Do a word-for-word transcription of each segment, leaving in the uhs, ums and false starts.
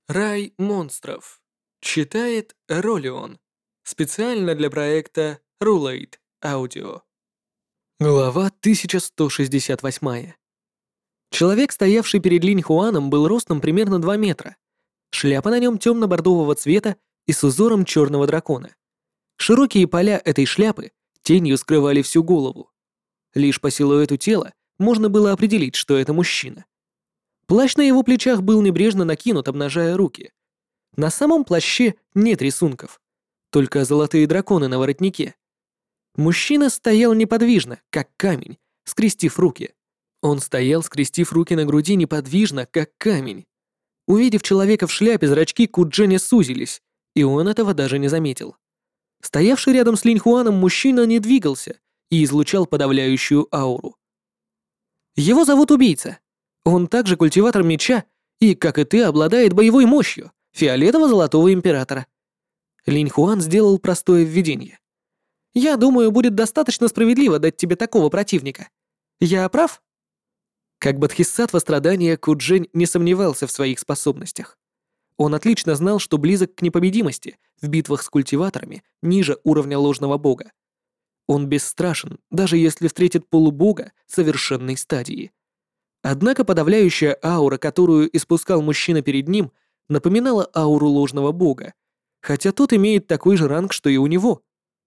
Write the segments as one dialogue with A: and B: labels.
A: Рай монстров. Читает Ролион. Специально для проекта Rulate Audio. Глава тысяча сто шестьдесят восемь. Человек, стоявший перед Линь Хуаном, был ростом примерно два метра. Шляпа на нем темно-бордового цвета и с узором черного дракона. Широкие поля этой шляпы тенью скрывали всю голову. Лишь по силуэту тела можно было определить, что это мужчина. Плащ на его плечах был небрежно накинут, обнажая руки. На самом плаще нет рисунков, только золотые драконы на воротнике. Мужчина стоял неподвижно, как камень, скрестив руки. Он стоял, скрестив руки на груди, неподвижно, как камень. Увидев человека в шляпе, зрачки Кудженя сузились, и он этого даже не заметил. Стоявший рядом с Линь Хуаном мужчина не двигался и излучал подавляющую ауру. Его зовут Убийца. Он также культиватор меча и, как и ты, обладает боевой мощью фиолетово-золотого императора. Линь Хуан сделал простое введение. Я думаю, будет достаточно справедливо дать тебе такого противника. Я прав? Как бодхисаттва страдания, Куджень не сомневался в своих способностях. Он отлично знал, что близок к непобедимости в битвах с культиваторами ниже уровня ложного бога. Он бесстрашен, даже если встретит полубога совершенной стадии. Однако подавляющая аура, которую испускал мужчина перед ним, напоминала ауру ложного бога, хотя тот имеет такой же ранг, что и у него.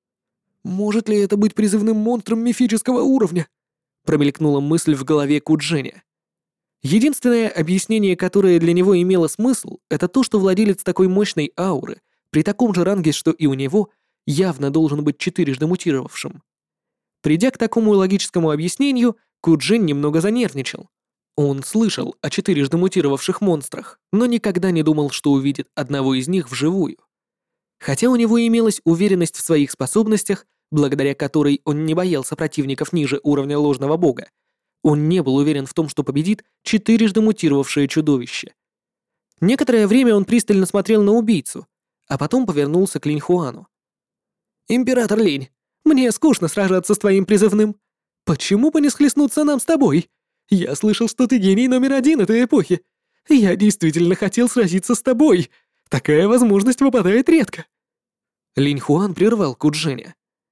A: «Может ли это быть призывным монстром мифического уровня?» промелькнула мысль в голове Кудженя. Единственное объяснение, которое для него имело смысл, это то, что владелец такой мощной ауры, при таком же ранге, что и у него, явно должен быть четырежды мутировавшим. Придя к такому логическому объяснению, Куджень немного занервничал. Он слышал о четырежды мутировавших монстрах, но никогда не думал, что увидит одного из них вживую. Хотя у него имелась уверенность в своих способностях, благодаря которой он не боялся противников ниже уровня ложного бога, он не был уверен в том, что победит четырежды мутировавшее чудовище. Некоторое время он пристально смотрел на убийцу, а потом повернулся к Линь Хуану. «Император Линь, мне скучно сражаться с твоим призывным. Почему бы не схлестнуться нам с тобой? Я слышал, что ты гений номер один этой эпохи. Я действительно хотел сразиться с тобой. Такая возможность выпадает редко». Линь Хуан прервал Кудженя.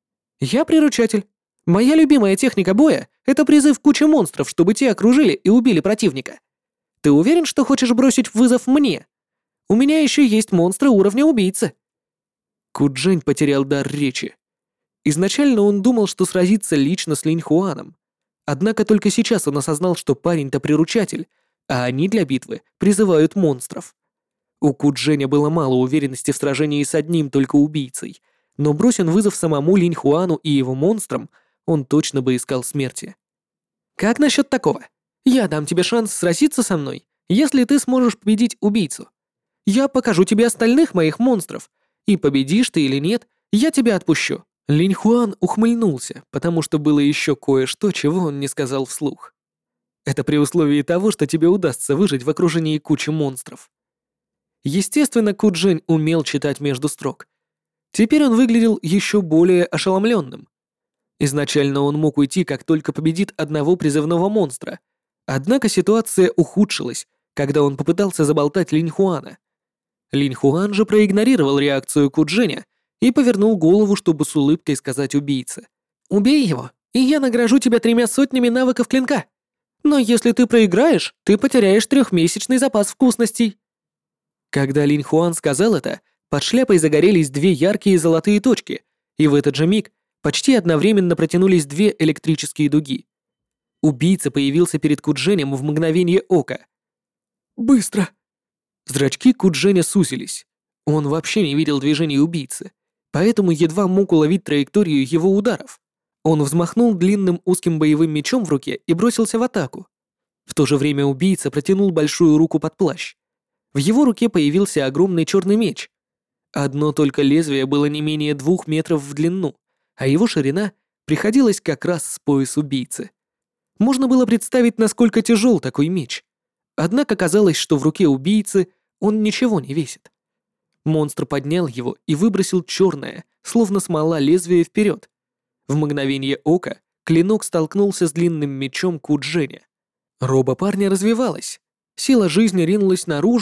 A: «Я приручатель. Моя любимая техника боя — это призыв кучи монстров, чтобы те окружили и убили противника. Ты уверен, что хочешь бросить вызов мне? У меня еще есть монстры уровня убийцы». Куджень потерял дар речи. Изначально он думал, что сразится лично с Линь Хуаном. Однако только сейчас он осознал, что парень-то приручатель, а они для битвы призывают монстров. У Кудженя было мало уверенности в сражении с одним только убийцей, но брось он вызов самому Линь Хуану и его монстрам, он точно бы искал смерти. «Как насчет такого? Я дам тебе шанс сразиться со мной, если ты сможешь победить убийцу. Я покажу тебе остальных моих монстров, и победишь ты или нет, я тебя отпущу». Линь Хуан ухмыльнулся, потому что было еще кое-что, чего он не сказал вслух. «Это при условии того, что тебе удастся выжить в окружении кучи монстров». Естественно, Куджень умел читать между строк. Теперь он выглядел еще более ошеломленным. Изначально он мог уйти, как только победит одного призывного монстра. Однако ситуация ухудшилась, когда он попытался заболтать Линь Хуана. Линь Хуан же проигнорировал реакцию Кудженя и повернул голову, чтобы с улыбкой сказать убийце: «Убей его, и я награжу тебя тремя сотнями навыков клинка. Но если ты проиграешь, ты потеряешь трехмесячный запас вкусностей». Когда Линь Хуан сказал это, под шляпой загорелись две яркие золотые точки, и в этот же миг почти одновременно протянулись две электрические дуги. Убийца появился перед Кудженем в мгновение ока. «Быстро!» Зрачки Кудженя сузились. Он вообще не видел движений убийцы, поэтому едва мог уловить траекторию его ударов. Он взмахнул длинным узким боевым мечом в руке и бросился в атаку. В то же время убийца протянул большую руку под плащ. В его руке появился огромный черный меч. Одно только лезвие было не менее двух метров в длину, а его ширина приходилась как раз с пояс убийцы. Можно было представить, насколько тяжел такой меч. Однако казалось, что в руке убийцы он ничего не весит. Монстр поднял его и выбросил черное, словно смола, лезвие вперед. В мгновение ока клинок столкнулся с длинным мечом Кудженя. Роба парня развивалась. Сила жизни ринулась наружу,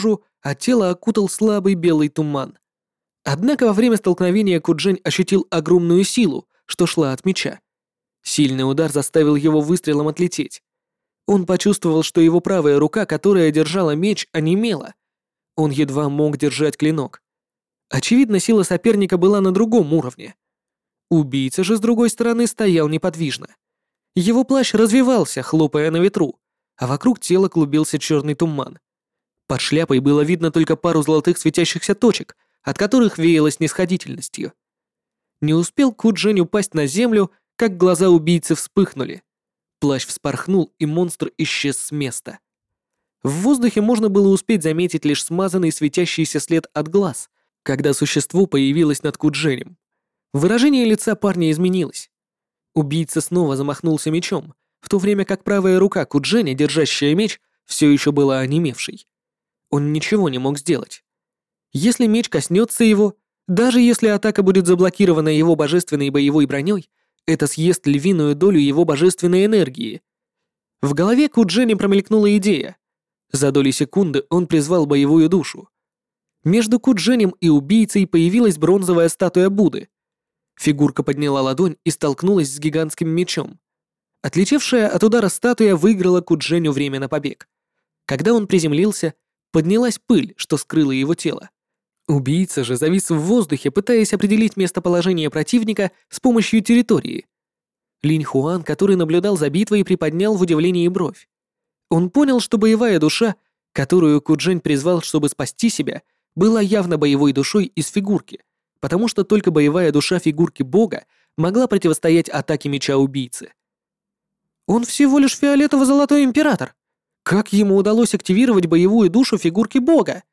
A: а тело окутал слабый белый туман. Однако во время столкновения Куджень ощутил огромную силу, что шла от меча. Сильный удар заставил его выстрелом отлететь. Он почувствовал, что его правая рука, которая держала меч, онемела. Он едва мог держать клинок. Очевидно, сила соперника была на другом уровне. Убийца же, с другой стороны, стоял неподвижно. Его плащ развивался, хлопая на ветру, а вокруг тела клубился черный туман. Под шляпой было видно только пару золотых светящихся точек, от которых веяло снисходительностью. Не успел Куджень упасть на землю, как глаза убийцы вспыхнули. Плащ вспорхнул, и монстр исчез с места. В воздухе можно было успеть заметить лишь смазанный светящийся след от глаз, когда существо появилось над Кудженем. Выражение лица парня изменилось. Убийца снова замахнулся мечом, в то время как правая рука Кудженя, держащая меч, все еще была онемевшей. Он ничего не мог сделать. Если меч коснется его, даже если атака будет заблокирована его божественной боевой броней, это съест львиную долю его божественной энергии. В голове Кудженя промелькнула идея. За доли секунды он призвал боевую душу. Между Кудженем и убийцей появилась бронзовая статуя Будды. Фигурка подняла ладонь и столкнулась с гигантским мечом. Отлетевшая от удара статуя выиграла Кудженю время на побег. Когда он приземлился, поднялась пыль, что скрыла его тело. Убийца же завис в воздухе, пытаясь определить местоположение противника с помощью территории. Линь Хуан, который наблюдал за битвой, приподнял в удивлении бровь. Он понял, что боевая душа, которую Куджень призвал, чтобы спасти себя, была явно боевой душой из фигурки, потому что только боевая душа фигурки бога могла противостоять атаке меча убийцы. Он всего лишь фиолетово-золотой император. Как ему удалось активировать боевую душу фигурки бога?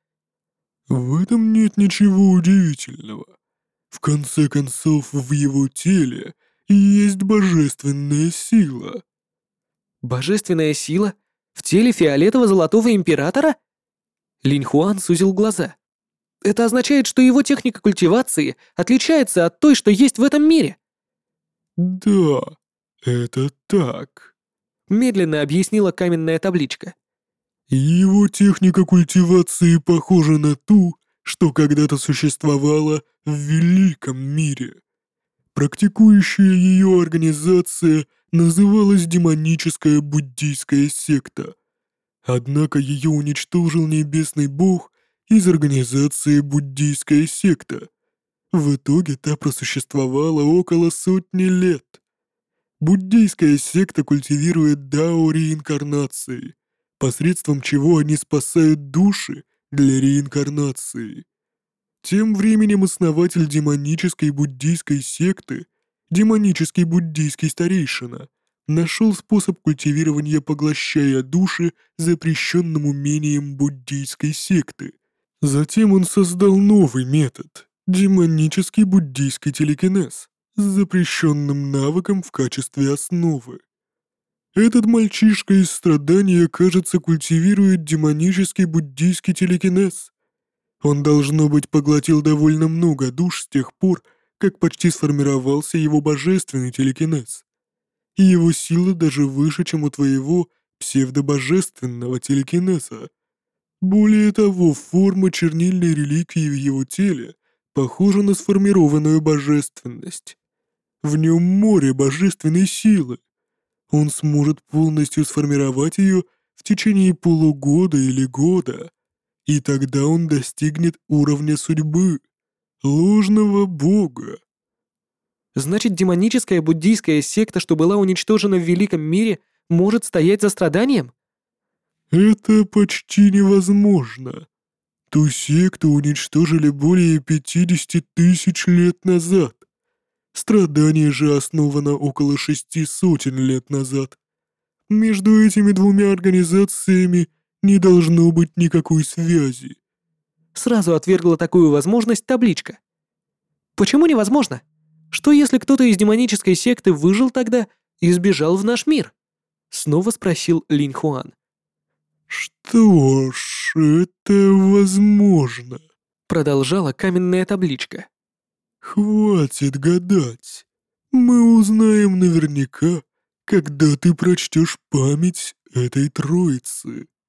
B: В этом нет ничего удивительного. В конце концов, в его теле есть божественная сила.
A: Божественная сила? В теле фиолетово-золотого императора? Линь Хуан сузил глаза. Это означает, что его техника культивации отличается от той, что есть в этом мире.
B: Да, это так.
A: Медленно объяснила каменная табличка.
B: Его техника культивации похожа на ту, что когда-то существовала в Великом мире. Практикующая ее организация называлась демоническая буддийская секта. Однако ее уничтожил небесный бог из организации буддийская секта. В итоге та просуществовала около сотни лет. Буддийская секта культивирует дао реинкарнации, посредством чего они спасают души для реинкарнации. Тем временем основатель демонической буддийской секты, демонический буддийский старейшина, нашел способ культивирования, поглощая души запрещенным умением буддийской секты. Затем он создал новый метод — демонический буддийский телекинез с запрещенным навыком в качестве основы. Этот мальчишка из страдания, кажется, культивирует демонический буддийский телекинез. Он, должно быть, поглотил довольно много душ с тех пор, как почти сформировался его божественный телекинез. И его сила даже выше, чем у твоего псевдобожественного телекинеза. Более того, форма чернильной реликвии в его теле похожа на сформированную божественность. В нем море божественной силы. Он сможет полностью сформировать ее в течение полугода или года, и тогда он достигнет уровня судьбы, ложного бога.
A: Значит, демоническая буддийская секта, что была уничтожена в Великом мире, может стоять за страданием?
B: Это почти невозможно. Ту секту уничтожили более пятидесяти тысяч лет назад. Страдание же основано около шести сотен лет назад. Между этими двумя организациями не должно быть никакой связи.
A: Сразу отвергла такую возможность табличка. Почему невозможно? Что если кто-то из демонической секты выжил тогда и сбежал в наш мир? Снова спросил Линь Хуан.
B: Что ж, это возможно.
A: Продолжала каменная табличка.
B: Хватит гадать. Мы узнаем наверняка, когда ты прочтешь память этой троицы.